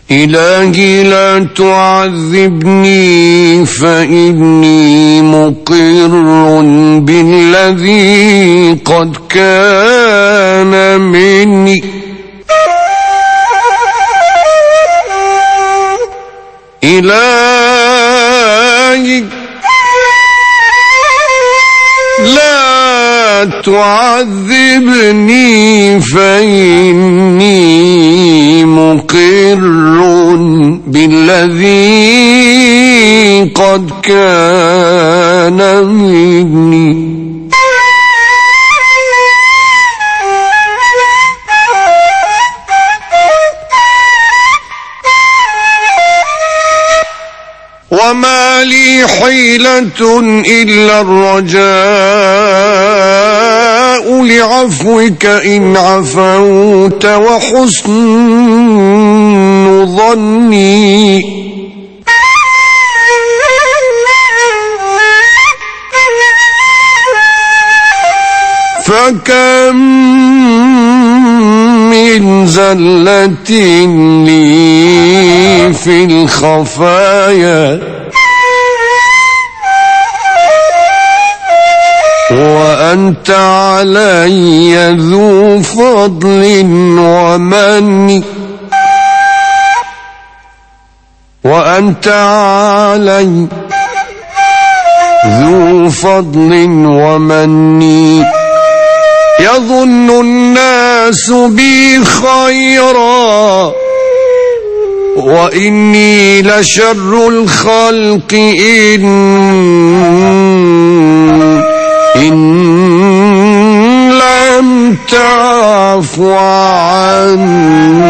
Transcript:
إلهي لا تعذبني فإني مقر بالذي قد كان مني. إلهي لا تعذبني فإني مقر بالذي قد كان مني. وما لي حيلة إلا الرجاء لعفوك إن عفوت وحسن ظني. فكم من زلة لي في الخفايا وأنت علي ذو فضل ومن. وأنت علي ذو فضل ومن. يظن الناس بي خيرا وإني لشر الخلق إن لم تعف عني.